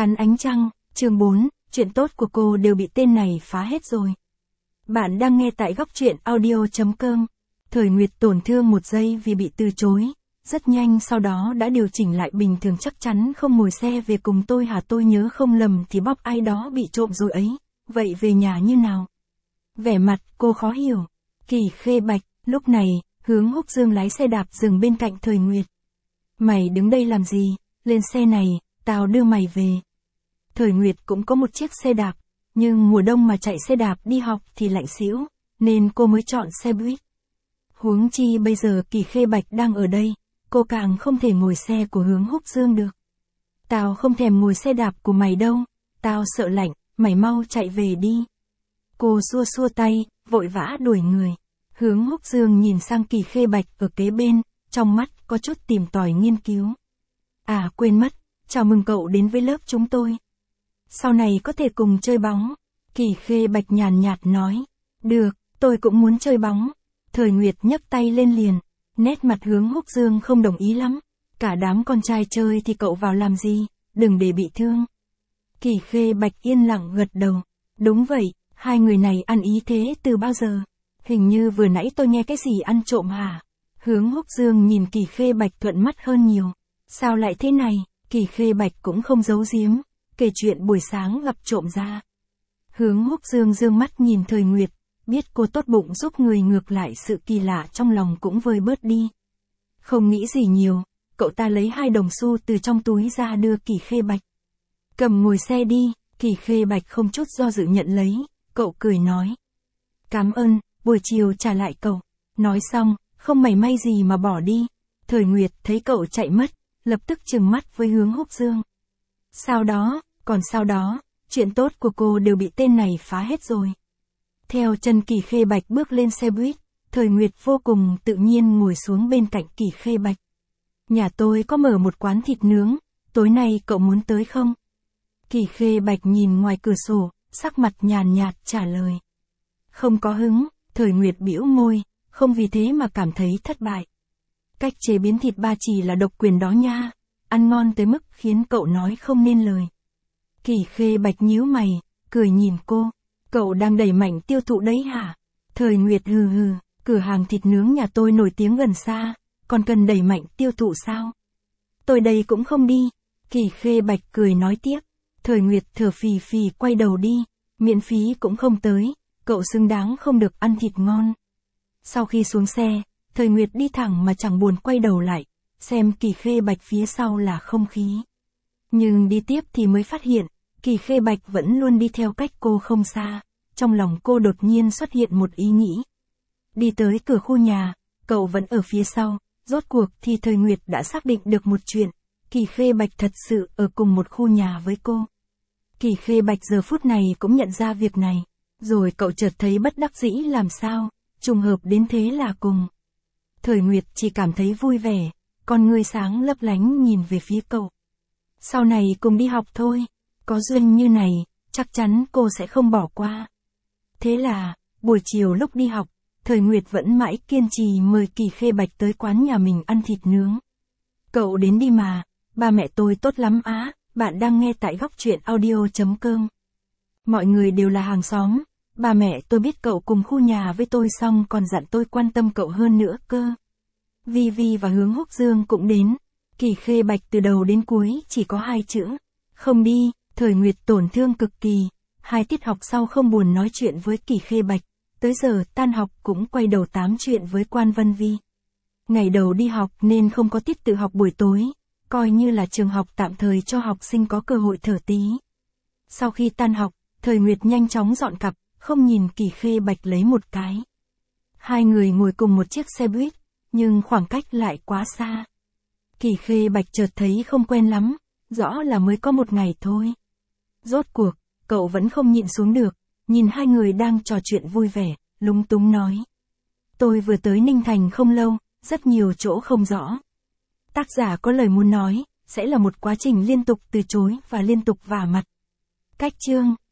Cắn ánh trăng, chương 4, chuyện tốt của cô đều bị tên này phá hết rồi. Bạn đang nghe tại góc truyện audio.com. Thời Nguyệt tổn thương một giây vì bị từ chối, rất nhanh sau đó đã điều chỉnh lại bình thường, chắc chắn không ngồi xe về cùng tôi hả? Tôi nhớ không lầm thì bóp ai đó bị trộm rồi ấy, vậy về nhà như nào? Vẻ mặt cô khó hiểu. Kỳ Khê Bạch, lúc này, Hướng Húc Dương lái xe đạp dừng bên cạnh Thời Nguyệt. Mày đứng đây làm gì, lên xe này, tao đưa mày về. Thời Nguyệt cũng có một chiếc xe đạp, nhưng mùa đông mà chạy xe đạp đi học thì lạnh xỉu, nên cô mới chọn xe buýt. Huống chi bây giờ Kỳ Khê Bạch đang ở đây, cô càng không thể ngồi xe của Hướng Húc Dương được. Tao không thèm ngồi xe đạp của mày đâu, tao sợ lạnh, mày mau chạy về đi. Cô xua xua tay, vội vã đuổi người. Hướng Húc Dương nhìn sang Kỳ Khê Bạch ở kế bên, trong mắt có chút tìm tòi nghiên cứu. À quên mất, chào mừng cậu đến với lớp chúng tôi. Sau này có thể cùng chơi bóng. Kỳ Khê Bạch nhàn nhạt nói. Được, tôi cũng muốn chơi bóng. Thời Nguyệt nhấc tay lên liền. Nét mặt Hướng Húc Dương không đồng ý lắm. Cả đám con trai chơi thì cậu vào làm gì, đừng để bị thương. Kỳ Khê Bạch yên lặng gật đầu. Đúng vậy, hai người này ăn ý thế từ bao giờ? Hình như vừa nãy tôi nghe cái gì ăn trộm hả? Hướng Húc Dương nhìn Kỳ Khê Bạch thuận mắt hơn nhiều. Sao lại thế này? Kỳ Khê Bạch cũng không giấu giếm, kể chuyện buổi sáng gặp trộm ra. Hướng Húc Dương dương mắt nhìn Thời Nguyệt, biết cô tốt bụng giúp người, ngược lại sự kỳ lạ trong lòng cũng vơi bớt đi. Không nghĩ gì nhiều, cậu ta lấy 2 đồng xu từ trong túi ra đưa Kỳ Khê Bạch. Cầm ngồi xe đi. Kỳ Khê Bạch không chút do dự nhận lấy, cậu cười nói. Cảm ơn, buổi chiều trả lại cậu. Nói xong, không mảy may gì mà bỏ đi. Thời Nguyệt thấy cậu chạy mất, lập tức trừng mắt với Hướng Húc Dương. Sau đó, còn sau đó, chuyện tốt của cô đều bị tên này phá hết rồi. Theo chân Kỳ Khê Bạch bước lên xe buýt, Thời Nguyệt vô cùng tự nhiên ngồi xuống bên cạnh Kỳ Khê Bạch. Nhà tôi có mở một quán thịt nướng, tối nay cậu muốn tới không? Kỳ Khê Bạch nhìn ngoài cửa sổ, sắc mặt nhàn nhạt trả lời. Không có hứng. Thời Nguyệt bĩu môi, không vì thế mà cảm thấy thất bại. Cách chế biến thịt ba chỉ là độc quyền đó nha, ăn ngon tới mức khiến cậu nói không nên lời. Kỳ Khê Bạch nhíu mày, cười nhìn cô, cậu đang đẩy mạnh tiêu thụ đấy hả? Thời Nguyệt hừ hừ, cửa hàng thịt nướng nhà tôi nổi tiếng gần xa, còn cần đẩy mạnh tiêu thụ sao? Tôi đây cũng không đi. Kỳ Khê Bạch cười nói tiếp. Thời Nguyệt thở phì phì quay đầu đi, miễn phí cũng không tới, cậu xứng đáng không được ăn thịt ngon. Sau khi xuống xe, Thời Nguyệt đi thẳng mà chẳng buồn quay đầu lại, xem Kỳ Khê Bạch phía sau là không khí. Nhưng đi tiếp thì mới phát hiện, Kỳ Khê Bạch vẫn luôn đi theo cách cô không xa, trong lòng cô đột nhiên xuất hiện một ý nghĩ. Đi tới cửa khu nhà, cậu vẫn ở phía sau, rốt cuộc thì Thời Nguyệt đã xác định được một chuyện, Kỳ Khê Bạch thật sự ở cùng một khu nhà với cô. Kỳ Khê Bạch giờ phút này cũng nhận ra việc này, rồi cậu chợt thấy bất đắc dĩ làm sao, trùng hợp đến thế là cùng. Thời Nguyệt chỉ cảm thấy vui vẻ, con ngươi sáng lấp lánh nhìn về phía cậu. Sau này cùng đi học thôi, có duyên như này, chắc chắn cô sẽ không bỏ qua. Thế là, buổi chiều lúc đi học, Thời Nguyệt vẫn mãi kiên trì mời Kỳ Khê Bạch tới quán nhà mình ăn thịt nướng. Cậu đến đi mà, ba mẹ tôi tốt lắm á. Bạn đang nghe tại góc truyện audio.com. Mọi người đều là hàng xóm, ba mẹ tôi biết cậu cùng khu nhà với tôi xong còn dặn tôi quan tâm cậu hơn nữa cơ. Vi Vi và Hướng Húc Dương cũng đến. Kỳ Khê Bạch từ đầu đến cuối chỉ có 2 chữ. Không đi. Thời Nguyệt tổn thương cực kỳ. 2 tiết học sau không buồn nói chuyện với Kỳ Khê Bạch. Tới giờ tan học cũng quay đầu tám chuyện với Quan Vân Vi. Ngày đầu đi học nên không có tiết tự học buổi tối, coi như là trường học tạm thời cho học sinh có cơ hội thở tí. Sau khi tan học, Thời Nguyệt nhanh chóng dọn cặp, không nhìn Kỳ Khê Bạch lấy một cái. 2 người ngồi cùng một chiếc xe buýt, nhưng khoảng cách lại quá xa. Kỳ Khê Bạch chợt thấy không quen lắm, rõ là mới có 1 ngày thôi. Rốt cuộc, cậu vẫn không nhịn xuống được, nhìn 2 người đang trò chuyện vui vẻ, lúng túng nói. Tôi vừa tới Ninh Thành không lâu, rất nhiều chỗ không rõ. Tác giả có lời muốn nói, sẽ là một quá trình liên tục từ chối và liên tục vả mặt. Cách chương